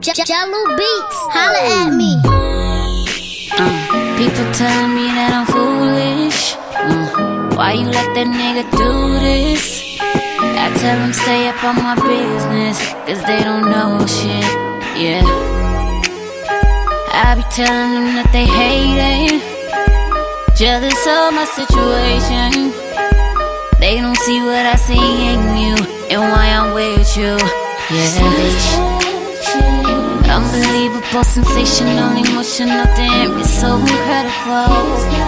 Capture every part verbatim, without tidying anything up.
Jello Beats, holla at me. Uh, people telling me that I'm foolish. Uh, why you let that nigga do this? I tell them stay up on my business, cause they don't know shit, yeah. I be telling them that they hate it, jealous of my situation. They don't see what I see in you and why I'm with you, yeah. Unbelievable, sensational, emotional, damn, it's so incredible.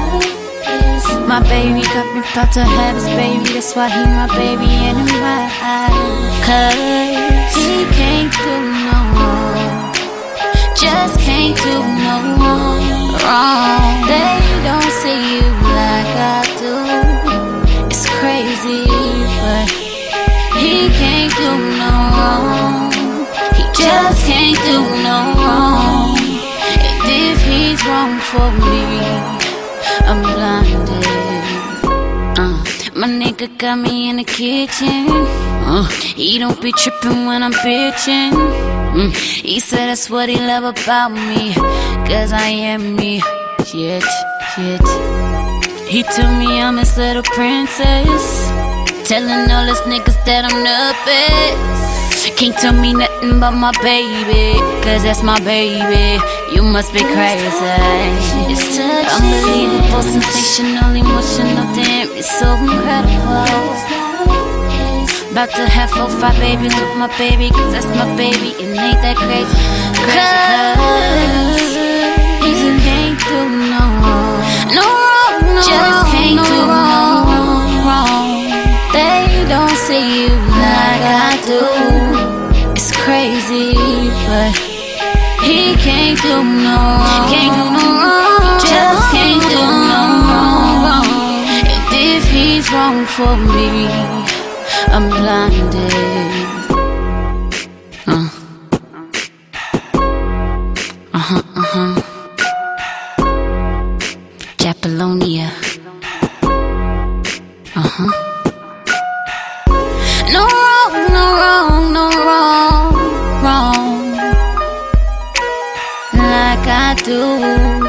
My baby got me about to have his baby, that's why he my baby and in my eyes. Cause he can't do no wrong, just can't do no wrong. They don't see you like I do, it's crazy, but he can't do no wrong, he just can't do no wrong. And if he's wrong for me, I'm blinded. Uh, my nigga got me in the kitchen. Uh, he don't be tripping when I'm bitching. Mm, he said that's what he love about me, cause I am me. Shit, shit. He told me I'm his little princess, telling all his niggas that I'm the best. Can't tell me nothing about my baby, cause that's my baby. You must be crazy. It's unbelievable, sensational, emotional, damn, it's so incredible. About to have four, five babies with my baby, cause that's my baby, and ain't that crazy? Cause he can't do no wrong, no wrong, no just can't do no wrong. They don't see you like I do, it's crazy, but he can't do no wrong, can't do no wrong, just can't do no wrong. And if he's wrong for me, I'm blinded. Uh. Uh-huh, uh-huh. Japalonia. Uh-huh. No wrong, no wrong, no wrong, wrong, like I do.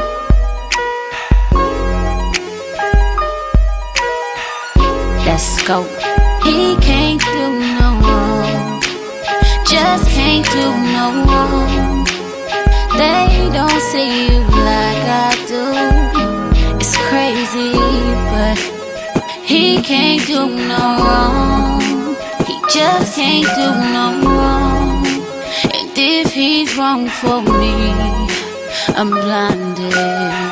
Let's go. He can't do no wrong, just can't do no wrong. They don't see you like I do, it's crazy, but he can't do no wrong, he just can't do no wrong. And if he's wrong for me, I'm blinded.